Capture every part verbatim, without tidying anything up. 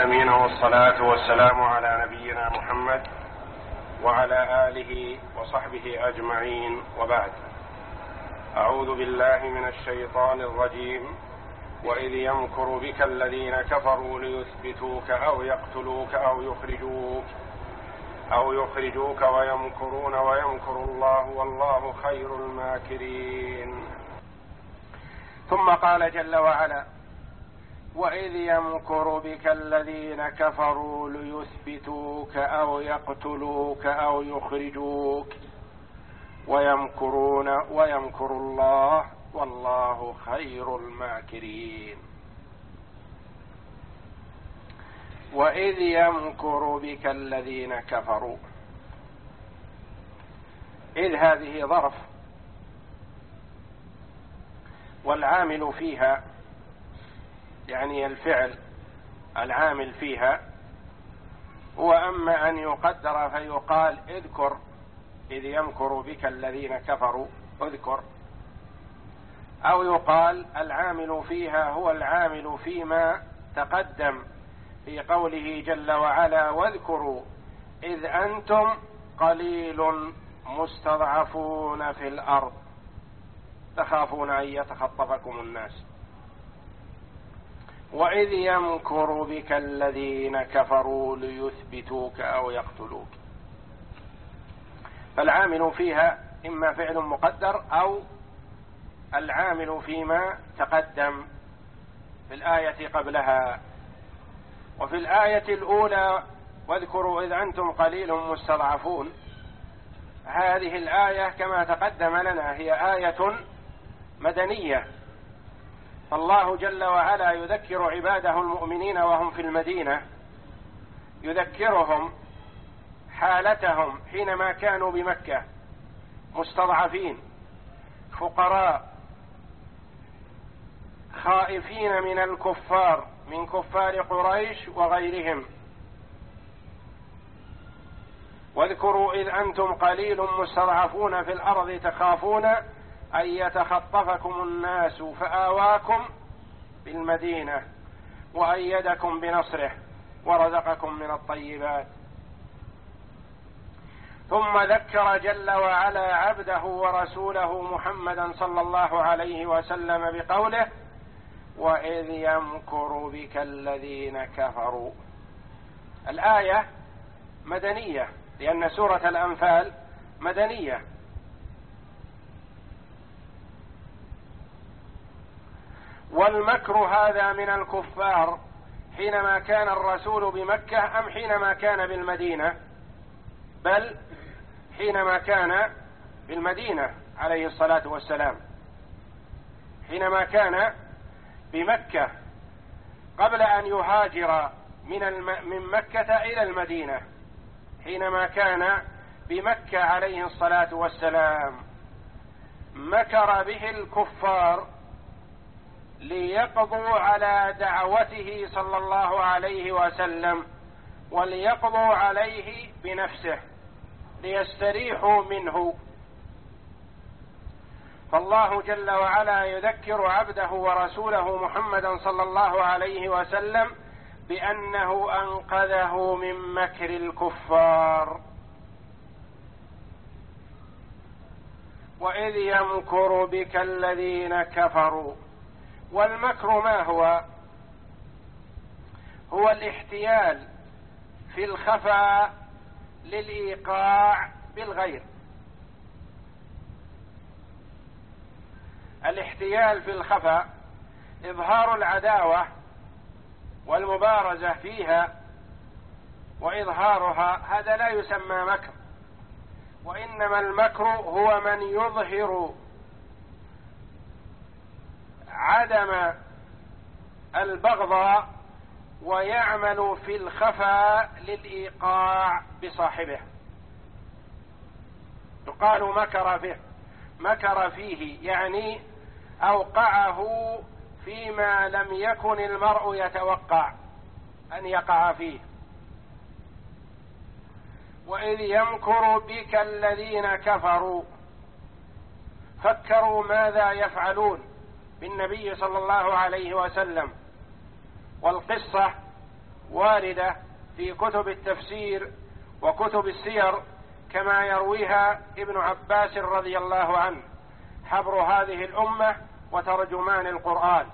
العالمين، والصلاة والسلام على نبينا محمد وعلى آله وصحبه أجمعين، وبعد. أعوذ بالله من الشيطان الرجيم. وإذ يمكر بك الذين كفروا ليثبتوك أو يقتلوك أو يخرجوك أو يخرجوك ويمكرون ويمكر الله والله خير الماكرين. ثم قال جل وعلا: وإذ يمكر بك الذين كفروا ليثبتوك أو يقتلوك أو يخرجوك ويمكرون ويمكر الله والله خير الماكرين. وإذ يمكر بك الذين كفروا، إذ هذه ظرف، والعامل فيها يعني الفعل العامل فيها هو أما أن يقدر فيقال اذكر إذ يمكر بك الذين كفروا اذكر، أو يقال العامل فيها هو العامل فيما تقدم في قوله جل وعلا: واذكروا إذ أنتم قليل مستضعفون في الأرض تخافون أن يتخطفكم الناس. وإذ يمكر بك الذين كفروا ليثبتوك أو يقتلوك، فالعامل فيها إما فعل مقدر أو العامل فيما تقدم في الآية قبلها. وفي الآية الأولى واذكروا إذ أنتم قليل مستضعفون، هذه الآية كما تقدم لنا هي آية مدنية، فالله جل وعلا يذكر عباده المؤمنين وهم في المدينة، يذكرهم حالتهم حينما كانوا بمكة مستضعفين فقراء خائفين من الكفار، من كفار قريش وغيرهم. واذكروا إذ أنتم قليل مستضعفون في الأرض تخافون أن يتخطفكم الناس فآواكم بالمدينة وأيدكم بنصره ورزقكم من الطيبات. ثم ذكر جل وعلا عبده ورسوله محمدا صلى الله عليه وسلم بقوله: وإذ يمكر بك الذين كفروا. الآية مدنية لأن سورة الأنفال مدنية، والمكر هذا من الكفار حينما كان الرسول بمكة أم حينما كان بالمدينة؟ بل حينما كان بالمدينة عليه الصلاة والسلام، حينما كان بمكة قبل أن يهاجر من, الم... من مكة إلى المدينة، حينما كان بمكة عليه الصلاة والسلام مكر به الكفار ليقضوا على دعوته صلى الله عليه وسلم وليقضوا عليه بنفسه ليستريحوا منه. فالله جل وعلا يذكر عبده ورسوله محمدا صلى الله عليه وسلم بأنه أنقذه من مكر الكفار. وإذ يمكر بك الذين كفروا. والمكر ما هو؟ هو الاحتيال في الخفاء للإيقاع بالغير. الاحتيال في الخفاء إظهار العداوة والمبارزة فيها وإظهارها، هذا لا يسمى مكر، وإنما المكر هو من يظهر عدم البغضاء ويعمل في الخفاء للإيقاع بصاحبه، يقال مكر به، مكر فيه يعني أوقعه فيما لم يكن المرء يتوقع أن يقع فيه. وإذ يمكر بك الذين كفروا، فكروا ماذا يفعلون بالنبي صلى الله عليه وسلم، والقصة واردة في كتب التفسير وكتب السير كما يرويها ابن عباس رضي الله عنه حبر هذه الأمة وترجمان القرآن.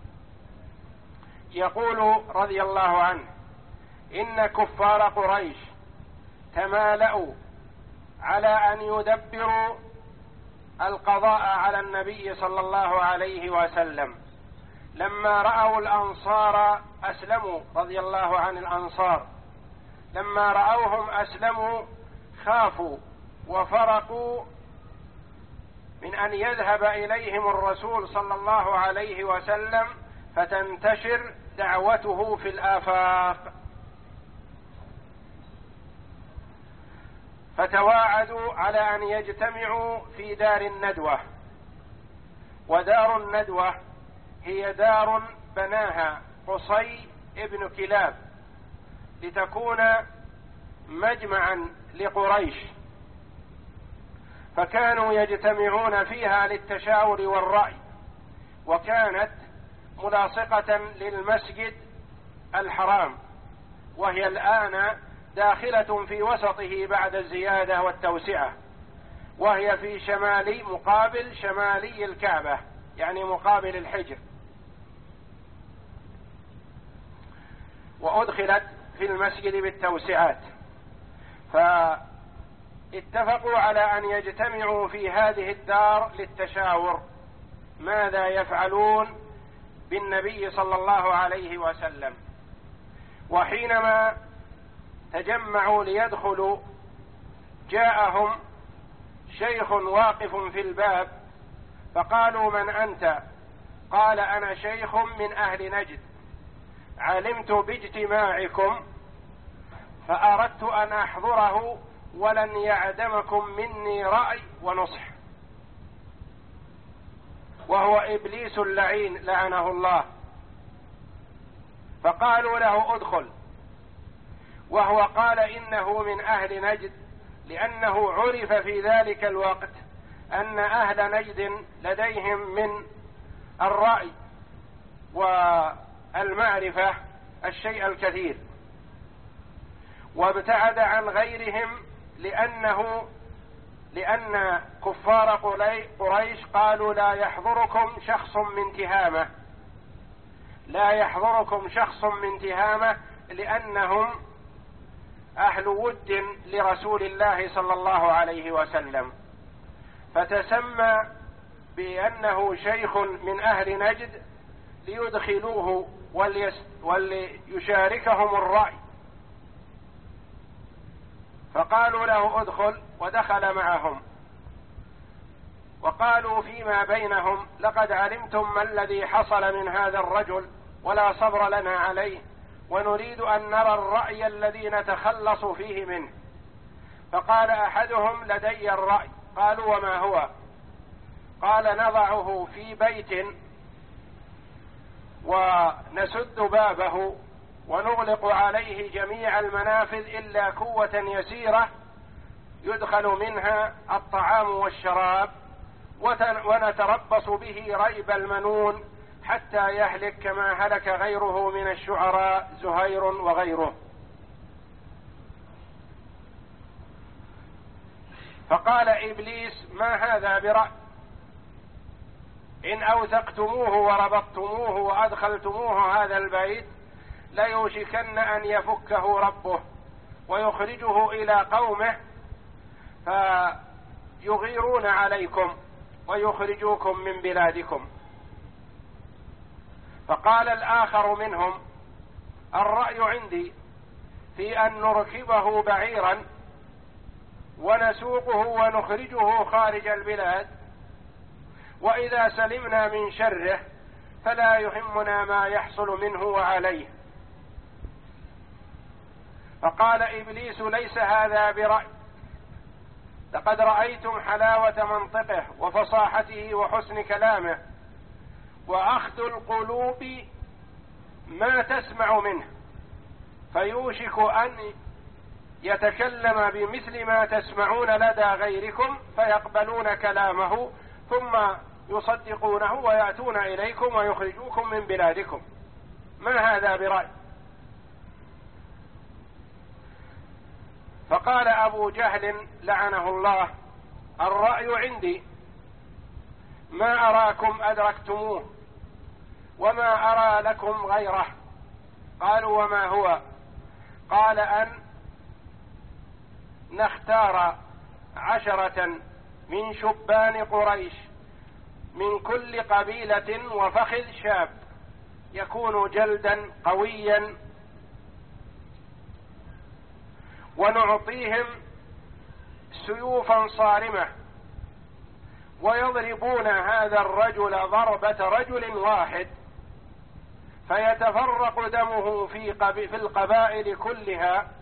يقول رضي الله عنه: إن كفار قريش تمالأوا على أن يدبروا القضاء على النبي صلى الله عليه وسلم لما رأوا الأنصار أسلموا، رضي الله عن الأنصار لما رأوهم أسلموا خافوا وفرقوا من أن يذهب إليهم الرسول صلى الله عليه وسلم فتنتشر دعوته في الآفاق، فتواعدوا على أن يجتمعوا في دار الندوة. ودار الندوة هي دار بناها قصي ابن كلاب لتكون مجمعا لقريش، فكانوا يجتمعون فيها للتشاور والرأي، وكانت ملاصقة للمسجد الحرام، وهي الآن داخلة في وسطه بعد الزيادة والتوسعة، وهي في شمالي مقابل شمالي الكعبة، يعني مقابل الحجر، وأدخلت في المسجد بالتوسعات. فاتفقوا على أن يجتمعوا في هذه الدار للتشاور ماذا يفعلون بالنبي صلى الله عليه وسلم. وحينما تجمعوا ليدخلوا جاءهم شيخ واقف في الباب فقالوا: من أنت؟ قال: أنا شيخ من أهل نجد، علمت باجتماعكم فأردت أن أحضره ولن يعدمكم مني رأي ونصح. وهو إبليس اللعين لعنه الله. فقالوا له: ادخل. وهو قال إنه من أهل نجد، لأنه عرف في ذلك الوقت أن أهل نجد لديهم من الرأي والمعرفة الشيء الكثير، وابتعد عن غيرهم لأنه لأن كفار قريش قالوا: لا يحضركم شخص من تهامة، لا يحضركم شخص من تهامة، لأنهم أهل ود لرسول الله صلى الله عليه وسلم. فتسمى بأنه شيخ من أهل نجد ليدخلوه وليشاركهم الرأي. فقالوا له: ادخل، ودخل معهم. وقالوا فيما بينهم: لقد علمتم ما الذي حصل من هذا الرجل ولا صبر لنا عليه، ونريد أن نرى الرأي الذي نتخلص فيه منه. فقال أحدهم: لدي الرأي. قالوا: وما هو؟ قال: نضعه في بيت ونسد بابه ونغلق عليه جميع المنافذ إلا كوة يسيرة يدخل منها الطعام والشراب، ونتربص به ريب المنون حتى يهلك كما هلك غيره من الشعراء زهير وغيره. فقال إبليس: ما هذا برأي؟ إن أوثقتموه وربطتموه وأدخلتموه هذا البيت ليوشكن أن يفكه ربه ويخرجه إلى قومه فيغيرون عليكم ويخرجوكم من بلادكم. فقال الآخر منهم: الرأي عندي في أن نركبه بعيرا ونسوقه ونخرجه خارج البلاد، وإذا سلمنا من شره فلا يهمنا ما يحصل منه وعليه. فقال إبليس: ليس هذا برأي، لقد رأيتم حلاوة منطقه وفصاحته وحسن كلامه، وأخذ القلوب ما تسمع منه، فيوشك أن يتكلم بمثل ما تسمعون لدى غيركم فيقبلون كلامه ثم يصدقونه ويأتون إليكم ويخرجوكم من بلادكم. ما هذا برأي؟ فقال أبو جهل لعنه الله: الرأي عندي، ما أراكم أدركتموه وما أرى لكم غيره. قالوا: وما هو؟ قال: أن نختار عشرة من شبان قريش من كل قبيلة وفخذ شاب يكون جلدا قويا، ونعطيهم سيوفا صارمة، ويضربون هذا الرجل ضربة رجل واحد، فيتفرق دمه في, في القبائل كلها،